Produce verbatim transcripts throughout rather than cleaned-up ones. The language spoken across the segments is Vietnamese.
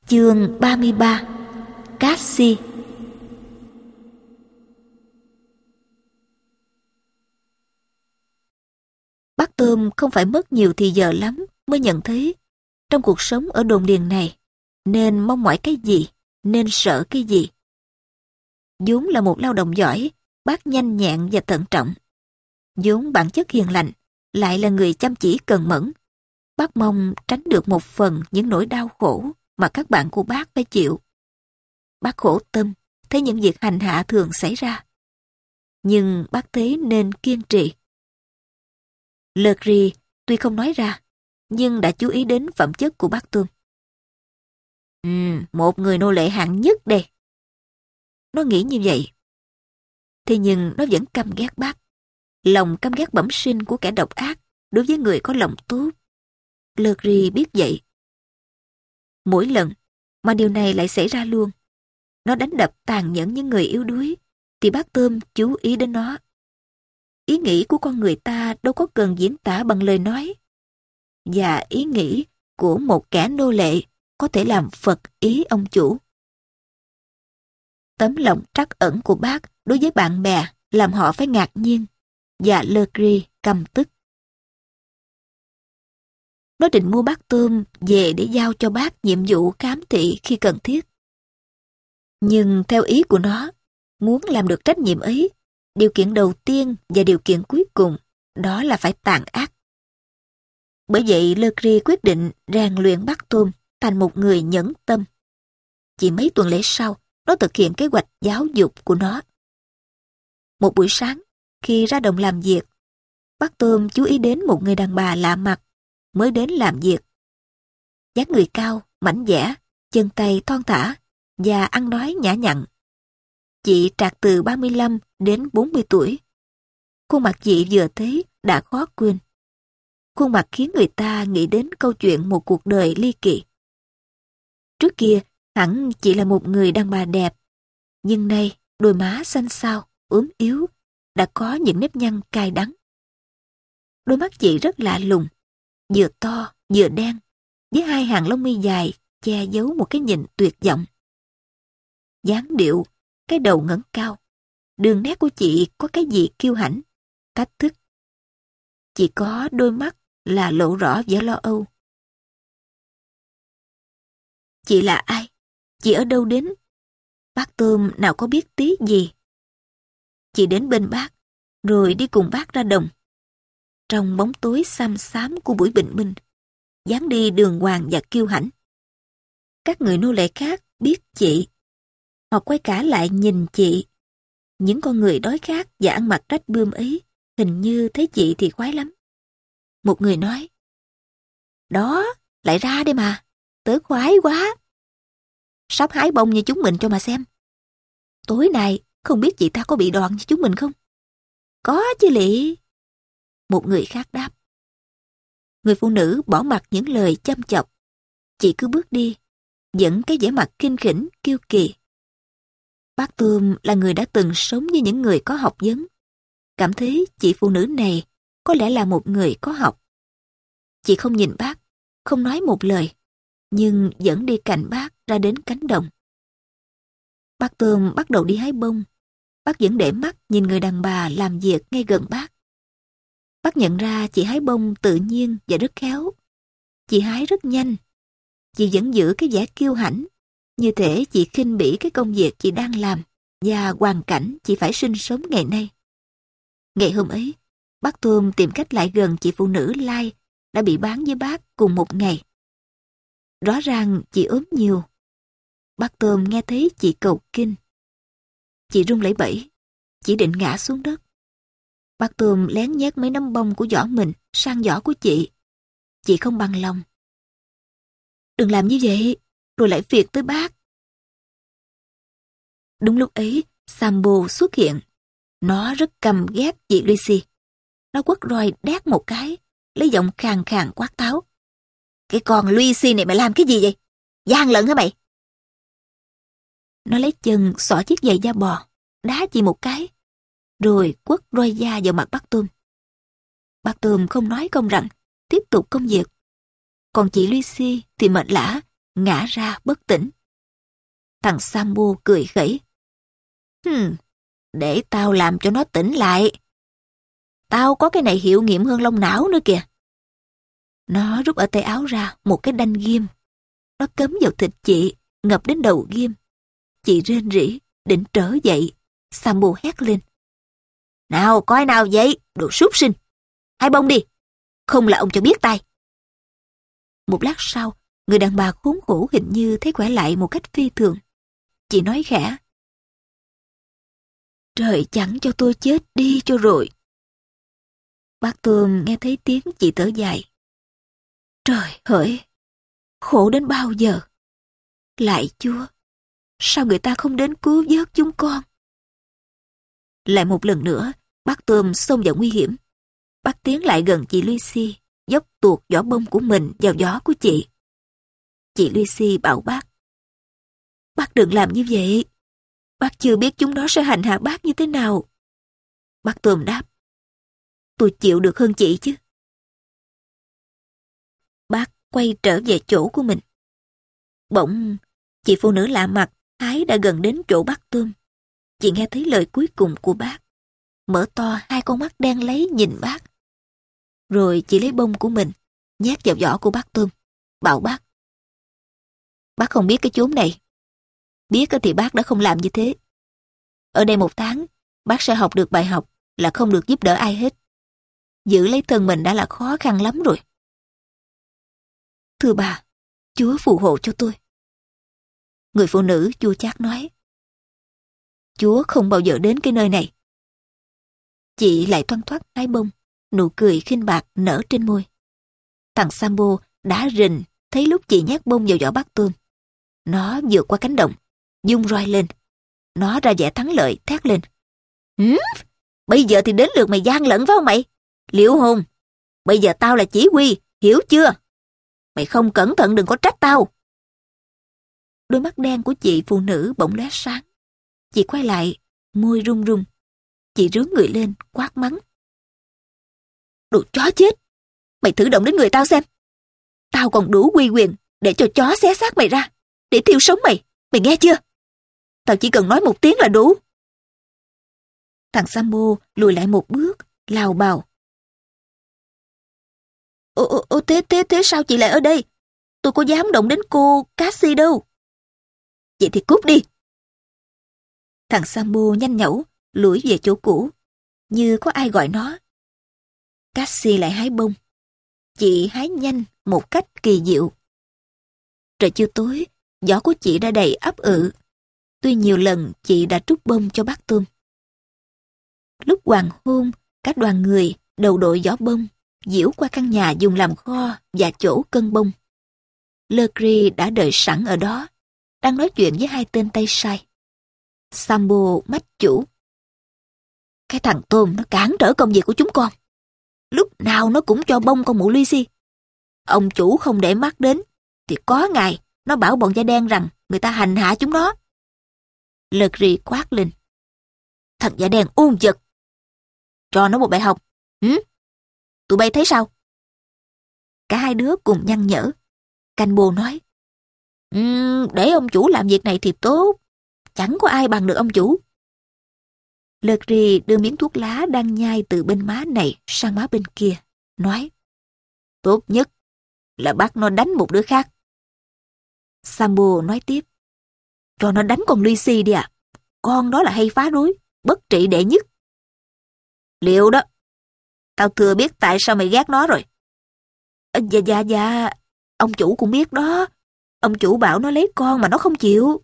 Chương ba mươi ba. Cassie. Bác Tôm không phải mất nhiều thì giờ lắm mới nhận thấy trong cuộc sống ở đồn điền này nên mong mỏi cái gì, nên sợ cái gì. vốn là một lao động giỏi, bác nhanh nhẹn và thận trọng. vốn bản chất hiền lành, lại là người chăm chỉ cần mẫn. Bác mong tránh được một phần những nỗi đau khổ mà các bạn của bác phải chịu. Bác khổ tâm thấy những việc hành hạ thường xảy ra. Nhưng bác thấy nên kiên trì. Legri tuy không nói ra, nhưng đã chú ý đến phẩm chất của bác Tôm. Ừ, một người nô lệ hạng nhất đây. Nó nghĩ như vậy. Thế nhưng nó vẫn căm ghét bác. Lòng căm ghét bẩm sinh của kẻ độc ác đối với người có lòng tốt. Legri biết vậy. Mỗi lần mà điều này lại xảy ra luôn, nó đánh đập tàn nhẫn những người yếu đuối, thì bác Tôm chú ý đến nó. Ý nghĩ của con người ta đâu có cần diễn tả bằng lời nói. Và ý nghĩ của một kẻ nô lệ có thể làm phật ý ông chủ. Tấm lòng trắc ẩn của bác đối với bạn bè làm họ phải ngạc nhiên, và Legri căm tức. Nó định mua bác Tôm về để giao cho bác nhiệm vụ khám thị khi cần thiết. Nhưng theo ý của nó, muốn làm được trách nhiệm ấy, điều kiện đầu tiên và điều kiện cuối cùng đó là phải tàn ác. Bởi vậy Legri quyết định rèn luyện bác Tôm thành một người nhẫn tâm. Chỉ mấy tuần lễ sau, nó thực hiện kế hoạch giáo dục của nó. Một buổi sáng, khi ra đồng làm việc, bác Tôm chú ý đến một người đàn bà lạ mặt mới đến làm việc. Dáng người cao, mảnh dẻ, chân tay thon thả và ăn nói nhã nhặn. Chị trạc từ ba mươi lăm đến bốn mươi tuổi. Khuôn mặt chị vừa thấy đã khó quên. Khuôn mặt khiến người ta nghĩ đến câu chuyện một cuộc đời ly kỳ. Trước kia, hẳn chị là một người đàn bà đẹp, nhưng nay đôi má xanh xao, ốm yếu, đã có những nếp nhăn cay đắng. Đôi mắt chị rất lạ lùng, vừa to vừa đen, với hai hàng lông mi dài che giấu một cái nhìn tuyệt vọng. Dáng điệu, cái đầu ngẩng cao, đường nét của chị có cái gì kiêu hãnh, thách thức. Chỉ có đôi mắt là lộ rõ vẻ lo âu. Chị là ai? Chị ở đâu đến? Bác Tôm nào có biết tí gì. Chị đến bên bác, rồi đi cùng bác ra đồng. Trong bóng tối xăm xám của buổi bình minh, dáng đi đường hoàng và kiêu hãnh. Các người nô lệ khác biết chị. Họ quay cả lại nhìn chị. Những con người đói khát và ăn mặc rách bươm ấy hình như thấy chị thì khoái lắm. Một người nói: Đó, lại ra đây mà, tớ khoái quá. Sắp hái bông như chúng mình cho mà xem. Tối nay không biết chị ta có bị đòn như chúng mình không? Có chứ lị. Một người khác đáp. Người phụ nữ bỏ mặc những lời chăm chọc. Chị cứ bước đi, vẫn cái vẻ mặt kinh khỉnh, kiêu kỳ. Bác Tôm là người đã từng sống với những người có học vấn. Cảm thấy chị phụ nữ này có lẽ là một người có học. Chị không nhìn bác, không nói một lời, nhưng vẫn đi cạnh bác ra đến cánh đồng. Bác Tôm bắt đầu đi hái bông. Bác vẫn để mắt nhìn người đàn bà làm việc ngay gần bác. Bác nhận ra chị hái bông tự nhiên và rất khéo. Chị hái rất nhanh. Chị vẫn giữ cái vẻ kiêu hãnh, như thể chị khinh bỉ cái công việc chị đang làm và hoàn cảnh chị phải sinh sống ngày nay. Ngày hôm ấy, bác Tôm tìm cách lại gần chị phụ nữ Lai đã bị bán với bác cùng một ngày. Rõ ràng chị ốm nhiều. Bác Tôm nghe thấy chị cầu kinh. Chị run lẩy bẩy, chị định ngã xuống đất. Bác Tôm lén nhét mấy nắm bông của giỏ mình sang giỏ của chị. Chị không bằng lòng. Đừng làm như vậy, rồi lại phiền tới bác. Đúng lúc ấy, Sambo xuất hiện. Nó rất căm ghét chị Lucy. Nó quất roi đét một cái, lấy giọng khàn khàn quát tháo. Cái con Lucy này mày làm cái gì vậy? Gian lận hả mày? Nó lấy chân xỏ chiếc giày da bò, đá chị một cái, rồi quất roi da vào mặt bác Tôm. Bác Tôm không nói không rằng, tiếp tục công việc. Còn chị Lucy thì mệt lả, ngã ra bất tỉnh. Thằng Sambo cười khẩy. Hừm, để tao làm cho nó tỉnh lại. Tao có cái này hiệu nghiệm hơn lông não nữa kìa. Nó rút ở tay áo ra một cái đanh ghim. Nó cắm vào thịt chị, ngập đến đầu ghim. Chị rên rỉ, định trở dậy. Sambo hét lên. Nào, coi nào vậy, đồ súc sinh. Hai bông đi, không là ông cho biết tay. Một lát sau, người đàn bà khốn khổ hình như thấy khỏe lại một cách phi thường. Chị nói khẽ. Trời chẳng cho tôi chết đi cho rồi. Bác Tôm nghe thấy tiếng chị thở dài. Trời hỡi, khổ đến bao giờ? Lạy Chúa, sao người ta không đến cứu vớt chúng con? Lại một lần nữa, bác Tôm xông vào nguy hiểm. Bác tiến lại gần chị Lucy, dốc tuột vỏ bông của mình vào gió của chị. Chị Lucy bảo bác. Bác đừng làm như vậy. Bác chưa biết chúng nó sẽ hành hạ bác như thế nào. Bác Tôm đáp. Tôi chịu được hơn chị chứ. Bác quay trở về chỗ của mình. Bỗng, chị phụ nữ lạ mặt, Ái đã gần đến chỗ bác Tôm. Chị nghe thấy lời cuối cùng của bác. Mở to hai con mắt đen lấy nhìn bác. Rồi chị lấy bông của mình, nhét vào giỏ của bác Tôm, bảo bác. Bác không biết cái chốn này. Biết thì bác đã không làm như thế. Ở đây một tháng, bác sẽ học được bài học là không được giúp đỡ ai hết. Giữ lấy thân mình đã là khó khăn lắm rồi. Thưa bà, Chúa phù hộ cho tôi. Người phụ nữ chua chát nói. Chúa không bao giờ đến cái nơi này. Chị lại thoăn thoắt hái bông, nụ cười khinh bạc nở trên môi. Thằng Sambo đã rình thấy lúc chị nhét bông vào giỏ bác Tôm. Nó vượt qua cánh đồng, dung roi lên. Nó ra vẻ thắng lợi, thét lên. Hửm? Bây giờ thì đến lượt mày gian lận phải không mày? Liệu hồn, bây giờ tao là chỉ huy, hiểu chưa? Mày không cẩn thận đừng có trách tao. Đôi mắt đen của chị phụ nữ bỗng lóe sáng. Chị quay lại, môi run run. Chị rướn người lên, quát mắng. Đồ chó chết! Mày thử động đến người tao xem. Tao còn đủ uy quyền để cho chó xé xác mày ra, để thiêu sống mày. Mày nghe chưa? Tao chỉ cần nói một tiếng là đủ. Thằng Sambo lùi lại một bước, lào bào. Ồ, ồ, ồ thế, thế, thế sao chị lại ở đây? Tôi có dám động đến cô Cassie đâu. Vậy thì cút đi. Thằng Sambo nhanh nhẩu, lủi về chỗ cũ, như có ai gọi nó. Cassie lại hái bông. Chị hái nhanh một cách kỳ diệu. Trời chưa tối, giỏ của chị đã đầy ắp ự. Tuy nhiều lần chị đã trút bông cho bác Tôm. Lúc hoàng hôn, các đoàn người đầu đội giỏ bông diễu qua căn nhà dùng làm kho và chỗ cân bông. Legree đã đợi sẵn ở đó, đang nói chuyện với hai tên tay sai. Sambo mách chủ. Cái thằng Tôm nó cản trở công việc của chúng con. Lúc nào nó cũng cho bông con mụ Lucy. Ông chủ không để mắt đến, thì có ngày nó bảo bọn da đen rằng người ta hành hạ chúng nó. Legree quát lên. Thằng da đen ôn vật. Cho nó một bài học. Hử? Tụi bay thấy sao? Cả hai đứa cùng nhăn nhở. Canh-bô nói. Um, để ông chủ làm việc này thì tốt. Chẳng có ai bằng được ông chủ. Legree đưa miếng thuốc lá đang nhai từ bên má này sang má bên kia. Nói. Tốt nhất là bắt nó đánh một đứa khác. Sambo nói tiếp. Cho nó đánh con Lucy đi à. Con đó là hay phá rối, bất trị đệ nhất. Liệu đó. Tao thừa biết tại sao mày ghét nó rồi. À, dạ dạ dạ. Ông chủ cũng biết đó. Ông chủ bảo nó lấy con mà nó không chịu.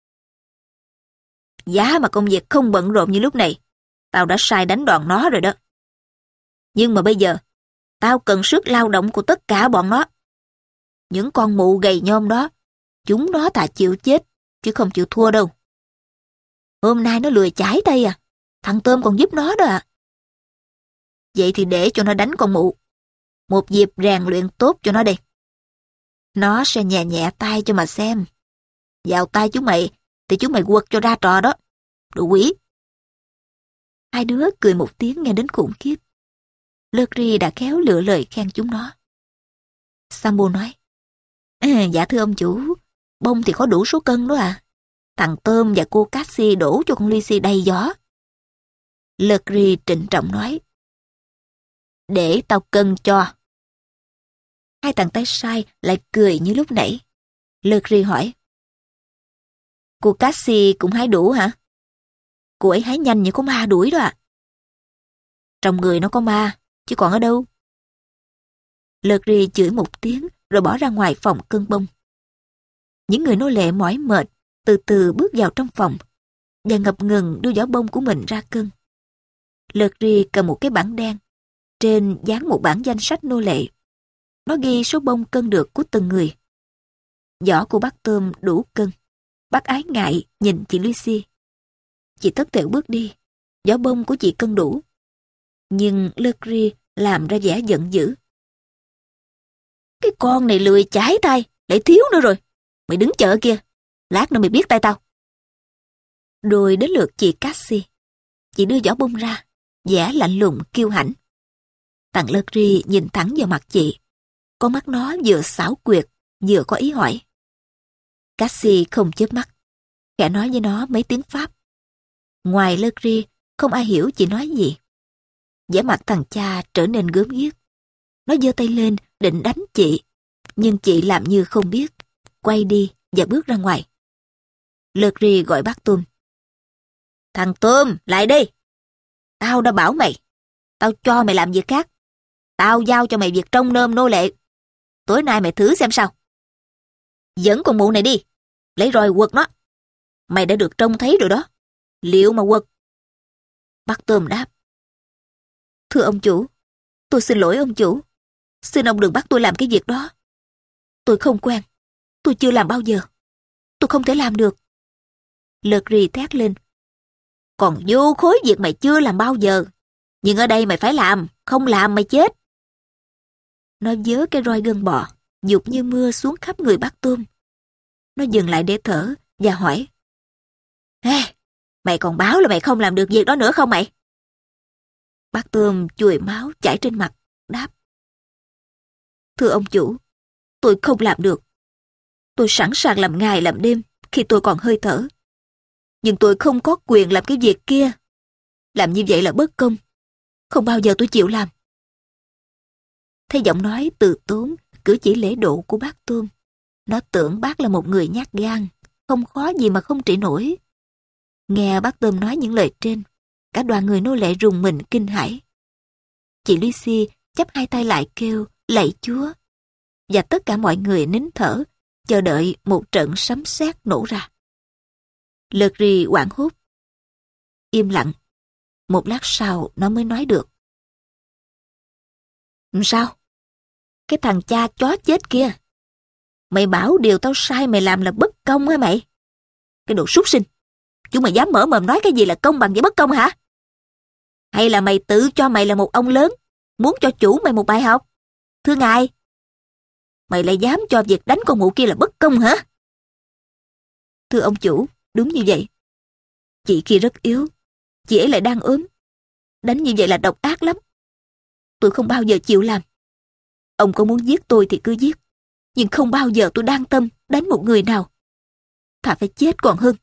Giá mà công việc không bận rộn như lúc này, tao đã sai đánh đòn nó rồi đó. Nhưng mà bây giờ, tao cần sức lao động của tất cả bọn nó. Những con mụ gầy nhom đó, chúng nó thà chịu chết, chứ không chịu thua đâu. Hôm nay nó lười chải tay à, thằng Tôm còn giúp nó đó à. Vậy thì để cho nó đánh con mụ. Một dịp rèn luyện tốt cho nó đây. Nó sẽ nhẹ nhẹ tay cho mà xem. Vào tay chúng mày, thì chúng mày quật cho ra trò đó. Đồ quỷ. Hai đứa cười một tiếng nghe đến khủng khiếp. Legree đã khéo lựa lời khen chúng nó. Sambo nói. À, dạ thưa ông chủ, Bông thì có đủ số cân đó à. Thằng Tôm và cô Cassie đổ cho con Lucy đầy gió. Legri trịnh trọng nói. Để tao cân cho. Hai thằng tay sai lại cười như lúc nãy. Legri hỏi. Cô Cassie cũng hái đủ hả? Cô ấy hái nhanh như có ma đuổi đó à. Trong người nó có ma, chứ còn ở đâu. Legri chửi một tiếng rồi bỏ ra ngoài phòng cân bông. Những người nô lệ mỏi mệt từ từ bước vào trong phòng và ngập ngừng đưa giỏ bông của mình ra cân. Legri cầm một cái bảng đen, trên dán một bản danh sách nô lệ. Nó ghi số bông cân được của từng người. Giỏ của bác Tôm đủ cân. Bác ái ngại nhìn chị Lucy. Chị tất tễu bước đi. Giỏ bông của chị cân đủ. Nhưng Legri làm ra vẻ giận dữ. Cái con này lười chải tay, lại thiếu nữa rồi. Mày đứng chợ kia, lát nữa mày biết tay tao. Rồi đến lượt chị Cassie. Chị đưa giỏ bông ra, vẻ lạnh lùng kiêu hãnh. Thằng Legri nhìn thẳng vào mặt chị. Con mắt nó vừa xảo quyệt, vừa có ý hỏi. Cassie không chớp mắt, khẽ nói với nó mấy tiếng Pháp. Ngoài Legri, không ai hiểu chị nói gì. Vẻ mặt thằng cha trở nên gớm ghiếc. Nó giơ tay lên định đánh chị, nhưng chị làm như không biết, quay đi và bước ra ngoài. Legri gọi bác Tôm. Thằng Tôm, lại đây. Tao đã bảo mày, tao cho mày làm việc khác. Tao giao cho mày việc trông nom nô lệ. Tối nay mày thử xem sao. Dẫn con mụ này đi, lấy roi quật nó. Mày đã được trông thấy rồi đó. Liệu mà quật? Bác Tôm đáp. Thưa ông chủ, tôi xin lỗi ông chủ. Xin ông đừng bắt tôi làm cái việc đó. Tôi không quen. Tôi chưa làm bao giờ. Tôi không thể làm được. Legri thét lên. Còn vô khối việc mày chưa làm bao giờ. Nhưng ở đây mày phải làm. Không làm mày chết. Nó vớ cái roi gân bò, dục như mưa xuống khắp người bác Tôm. Nó dừng lại để thở và hỏi. Ê, mày còn báo là mày không làm được việc đó nữa không mày? Bác Tôm chùi máu chảy trên mặt, đáp. Thưa ông chủ, tôi không làm được. Tôi sẵn sàng làm ngày làm đêm khi tôi còn hơi thở. Nhưng tôi không có quyền làm cái việc kia. Làm như vậy là bất công. Không bao giờ tôi chịu làm. Thấy giọng nói từ tốn, cử chỉ lễ độ của bác Tôm, nó tưởng bác là một người nhát gan, không khó gì mà không trị nổi. Nghe bác Tôm nói những lời trên, cả đoàn người nô lệ rùng mình kinh hãi. Chị Lucy chắp hai tay lại kêu lạy Chúa, và tất cả mọi người nín thở, chờ đợi một trận sấm sét nổ ra. Legri hoảng hốt. Im lặng. Một lát sau nó mới nói được. Sao? Cái thằng cha chó chết kia. Mày bảo điều tao sai mày làm là bất công hả mày? Cái đồ súc sinh. Chúng mày dám mở mồm nói cái gì là công bằng với bất công hả? Hay là mày tự cho mày là một ông lớn, muốn cho chủ mày một bài học? Thưa ngài, mày lại dám cho việc đánh con mụ kia là bất công hả? Thưa ông chủ, đúng như vậy. Chị kia rất yếu, chị ấy lại đang ốm. Đánh như vậy là độc ác lắm. Tôi không bao giờ chịu làm. Ông có muốn giết tôi thì cứ giết, nhưng không bao giờ tôi đang tâm đánh một người nào. Thà phải chết còn hơn.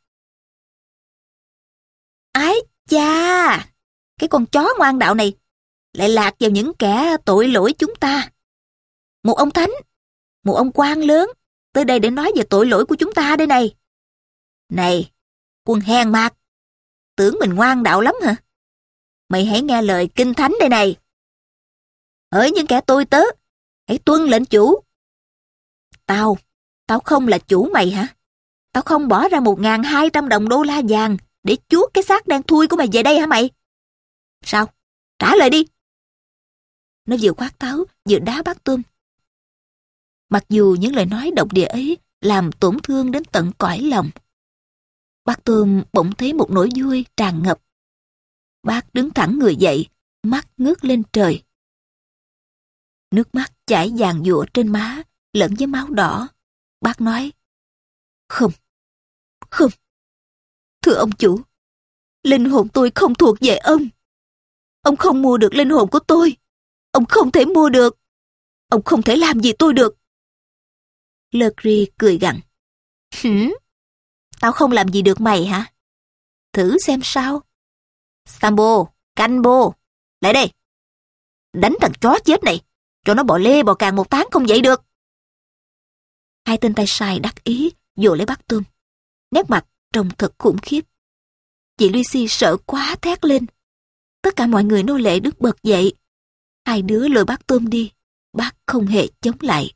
Ái cha, cái con chó ngoan đạo này lại lạc vào những kẻ tội lỗi chúng ta. Một ông thánh, một ông quan lớn tới đây để nói về tội lỗi của chúng ta đây này. Này, quân hèn mạt, tưởng mình ngoan đạo lắm hả? Mày hãy nghe lời kinh thánh đây này. Hỡi những kẻ tôi tớ, hãy tuân lệnh chủ. Tao, tao không là chủ mày hả? Tao không bỏ ra một ngàn hai trăm đồng đô la vàng để chuốt cái xác đang thui của mày về đây hả mày? Sao? Trả lời đi. Nó vừa quát tháo, vừa đá bác Tôm. Mặc dù những lời nói độc địa ấy làm tổn thương đến tận cõi lòng, bác Tôm bỗng thấy một nỗi vui tràn ngập. Bác đứng thẳng người dậy, mắt ngước lên trời. Nước mắt chảy vàng giụa trên má, lẫn với máu đỏ. Bác nói, không, không. Thưa ông chủ, linh hồn tôi không thuộc về ông. Ông không mua được linh hồn của tôi. Ông không thể mua được. Ông không thể làm gì tôi được. Legri cười gằn. Hử? Tao không làm gì được mày hả? Thử xem sao. Sambo, Canbo, lại đây. Đánh thằng chó chết này, cho nó bò lê bò càng một tháng không dậy được. Hai tên tay sai đắc ý, vồ lấy bác tôm. Nét mặt trông thật khủng khiếp. Chị Lucy sợ quá thét lên. Tất cả mọi người nô lệ đứng bật dậy. Hai đứa lôi bác tôm đi, bác không hề chống lại.